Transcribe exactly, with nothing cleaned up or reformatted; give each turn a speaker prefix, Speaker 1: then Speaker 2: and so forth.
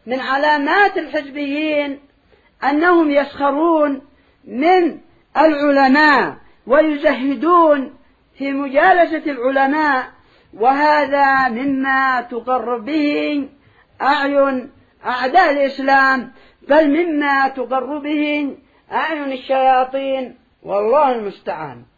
Speaker 1: من علامات الحزبيين أنهم يسخرون من العلماء ويزهدون في مجالسة العلماء، وهذا مما تقر به أعين أعداء الإسلام، بل مما تقر به أعين الشياطين، والله المستعان.